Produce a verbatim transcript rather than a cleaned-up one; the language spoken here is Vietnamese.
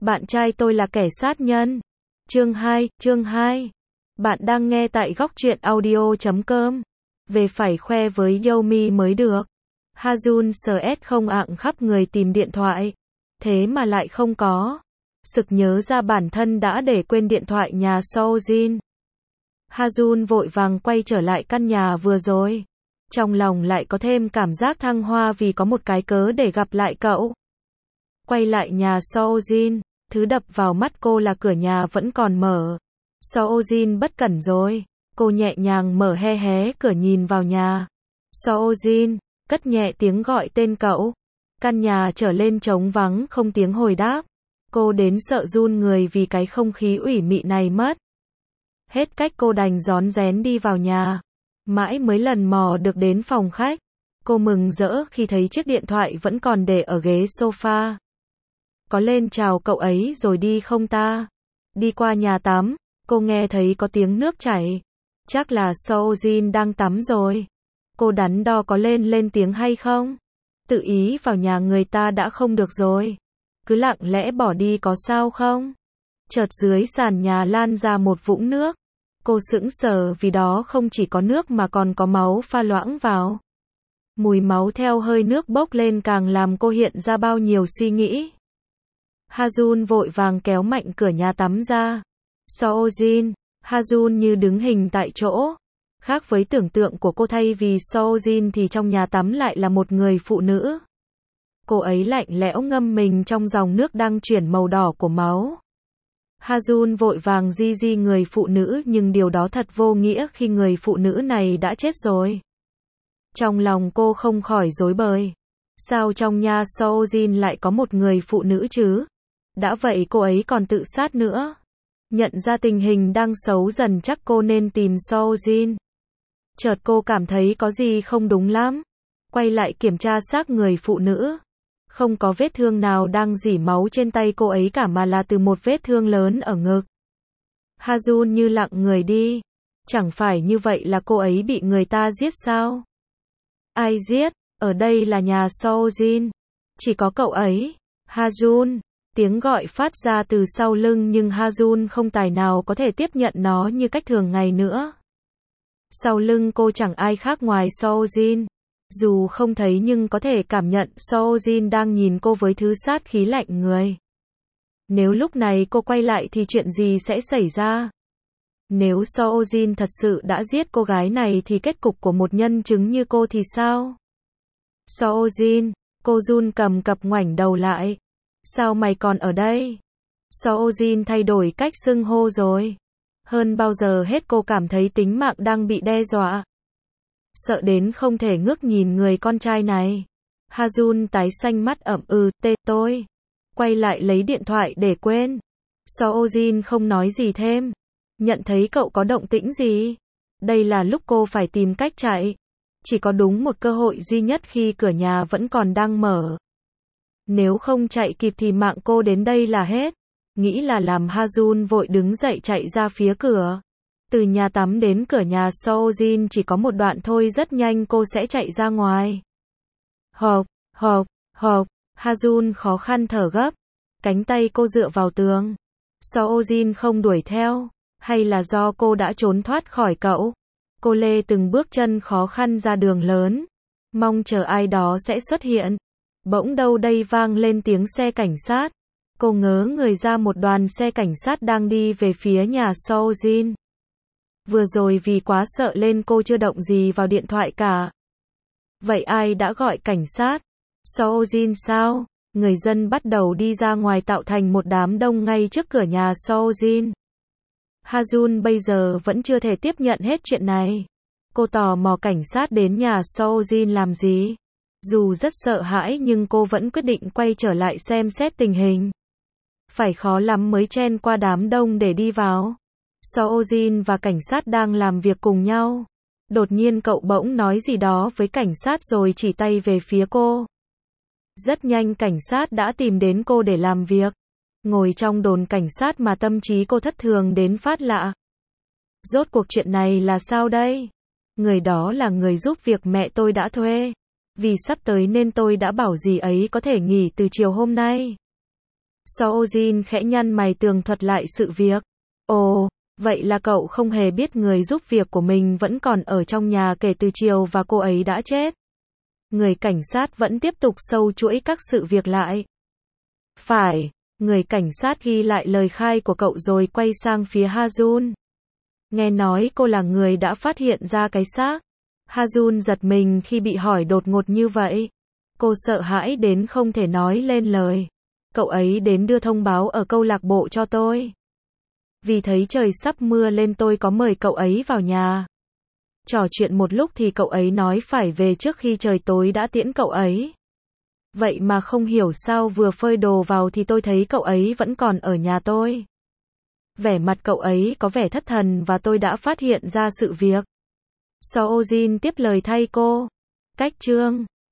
Bạn trai tôi là kẻ sát nhân. Chương hai, chương hai. Bạn đang nghe tại góc truyện audio chấm com. Về phải khoe với Yomi mới được. Ha-jun stress không ạng khắp người tìm điện thoại. Thế mà lại không có. Sực nhớ ra bản thân đã để quên điện thoại nhà Seo-jin. Ha-jun vội vàng quay trở lại căn nhà vừa rồi. Trong lòng lại có thêm cảm giác thăng hoa vì có một cái cớ để gặp lại cậu. Quay lại nhà Seo-jin, thứ đập vào mắt cô là cửa nhà vẫn còn mở. Seo-jin bất cẩn rồi. Cô nhẹ nhàng mở hé hé cửa nhìn vào nhà. Seo-jin, cất nhẹ tiếng gọi tên cậu. Căn nhà trở lên trống vắng không tiếng hồi đáp. Cô đến sợ run người vì cái không khí ủy mị này mất. Hết cách cô đành rón rén đi vào nhà. Mãi mới lần mò được đến phòng khách. Cô mừng rỡ khi thấy chiếc điện thoại vẫn còn để ở ghế sofa. Có lên chào cậu ấy rồi đi không ta? Đi qua nhà tắm, cô nghe thấy có tiếng nước chảy. Chắc là Seo-jin đang tắm rồi. Cô đắn đo có lên lên tiếng hay không? Tự ý vào nhà người ta đã không được rồi. Cứ lặng lẽ bỏ đi có sao không? Chợt dưới sàn nhà lan ra một vũng nước. Cô sững sờ vì đó không chỉ có nước mà còn có máu pha loãng vào. Mùi máu theo hơi nước bốc lên càng làm cô hiện ra bao nhiêu suy nghĩ. Ha-jun vội vàng kéo mạnh cửa nhà tắm ra. Seo-jin, Ha-jun như đứng hình tại chỗ. Khác với tưởng tượng của cô, thay vì Seo-jin thì trong nhà tắm lại là một người phụ nữ. Cô ấy lạnh lẽo ngâm mình trong dòng nước đang chuyển màu đỏ của máu. Ha-jun vội vàng di di người phụ nữ, nhưng điều đó thật vô nghĩa khi người phụ nữ này đã chết rồi. Trong lòng cô không khỏi rối bời. Sao trong nhà Seo-jin lại có một người phụ nữ chứ? Đã vậy cô ấy còn tự sát nữa. Nhận ra tình hình đang xấu dần, chắc cô nên tìm Seo-jin. Chợt cô cảm thấy có gì không đúng lắm. Quay lại kiểm tra xác người phụ nữ. Không có vết thương nào đang rỉ máu trên tay cô ấy cả, mà là từ một vết thương lớn ở ngực. Ha-jun như lặng người đi. Chẳng phải như vậy là cô ấy bị người ta giết sao? Ai giết? Ở đây là nhà Seo-jin. Chỉ có cậu ấy. Ha-jun. Tiếng gọi phát ra từ sau lưng, nhưng Ha-jun không tài nào có thể tiếp nhận nó như cách thường ngày nữa. Sau lưng cô chẳng ai khác ngoài Seo-jin. Dù không thấy nhưng có thể cảm nhận Seo-jin đang nhìn cô với thứ sát khí lạnh người. Nếu lúc này cô quay lại thì chuyện gì sẽ xảy ra? Nếu Seo-jin thật sự đã giết cô gái này thì kết cục của một nhân chứng như cô thì sao? Seo-jin, cô run cầm cập ngoảnh đầu lại. Sao mày còn ở đây? Seo-jin thay đổi cách xưng hô rồi. Hơn bao giờ hết cô cảm thấy tính mạng đang bị đe dọa. Sợ đến không thể ngước nhìn người con trai này. Ha-jun tái xanh mắt ậm ừ, tê tôi. Quay lại lấy điện thoại để quên. Seo-jin không nói gì thêm. Nhận thấy cậu có động tĩnh gì. Đây là lúc cô phải tìm cách chạy. Chỉ có đúng một cơ hội duy nhất khi cửa nhà vẫn còn đang mở. Nếu không chạy kịp thì mạng cô đến đây là hết. Nghĩ là làm, Ha-jun vội đứng dậy chạy ra phía cửa. Từ nhà tắm đến cửa nhà Seo-jin chỉ có một đoạn thôi, rất nhanh cô sẽ chạy ra ngoài. Hộp, hộp, hộp, Ha-jun khó khăn thở gấp. Cánh tay cô dựa vào tường. Seo-jin không đuổi theo. Hay là do cô đã trốn thoát khỏi cậu? Cô lê từng bước chân khó khăn ra đường lớn. Mong chờ ai đó sẽ xuất hiện. Bỗng đâu đây vang lên tiếng xe cảnh sát. Cô ngớ người ra, một đoàn xe cảnh sát đang đi về phía nhà Seo-jin. Vừa rồi vì quá sợ lên cô chưa động gì vào điện thoại cả. Vậy ai đã gọi cảnh sát? Seo-jin sao? Người dân bắt đầu đi ra ngoài tạo thành một đám đông ngay trước cửa nhà Seo-jin. Ha-jun bây giờ vẫn chưa thể tiếp nhận hết chuyện này. Cô tò mò cảnh sát đến nhà Seo-jin làm gì? Dù rất sợ hãi nhưng cô vẫn quyết định quay trở lại xem xét tình hình. Phải khó lắm mới chen qua đám đông để đi vào. Seo-jin và cảnh sát đang làm việc cùng nhau. Đột nhiên cậu bỗng nói gì đó với cảnh sát rồi chỉ tay về phía cô. Rất nhanh cảnh sát đã tìm đến cô để làm việc. Ngồi trong đồn cảnh sát mà tâm trí cô thất thường đến phát lạ. Rốt cuộc chuyện này là sao đây? Người đó là người giúp việc mẹ tôi đã thuê. Vì sắp tới nên tôi đã bảo dì ấy có thể nghỉ từ chiều hôm nay. Soojin khẽ nhăn mày tường thuật lại sự việc. Ồ, vậy là cậu không hề biết người giúp việc của mình vẫn còn ở trong nhà kể từ chiều và cô ấy đã chết. Người cảnh sát vẫn tiếp tục sâu chuỗi các sự việc lại. Phải, người cảnh sát ghi lại lời khai của cậu rồi quay sang phía Ha-jun. Nghe nói cô là người đã phát hiện ra cái xác. Ha-jun giật mình khi bị hỏi đột ngột như vậy. Cô sợ hãi đến không thể nói lên lời. Cậu ấy đến đưa thông báo ở câu lạc bộ cho tôi. Vì thấy trời sắp mưa lên tôi có mời cậu ấy vào nhà. Trò chuyện một lúc thì cậu ấy nói phải về trước khi trời tối đã tiễn cậu ấy. Vậy mà không hiểu sao vừa phơi đồ vào thì tôi thấy cậu ấy vẫn còn ở nhà tôi. Vẻ mặt cậu ấy có vẻ thất thần và tôi đã phát hiện ra sự việc. Soojin tiếp lời thay cô. Cách chương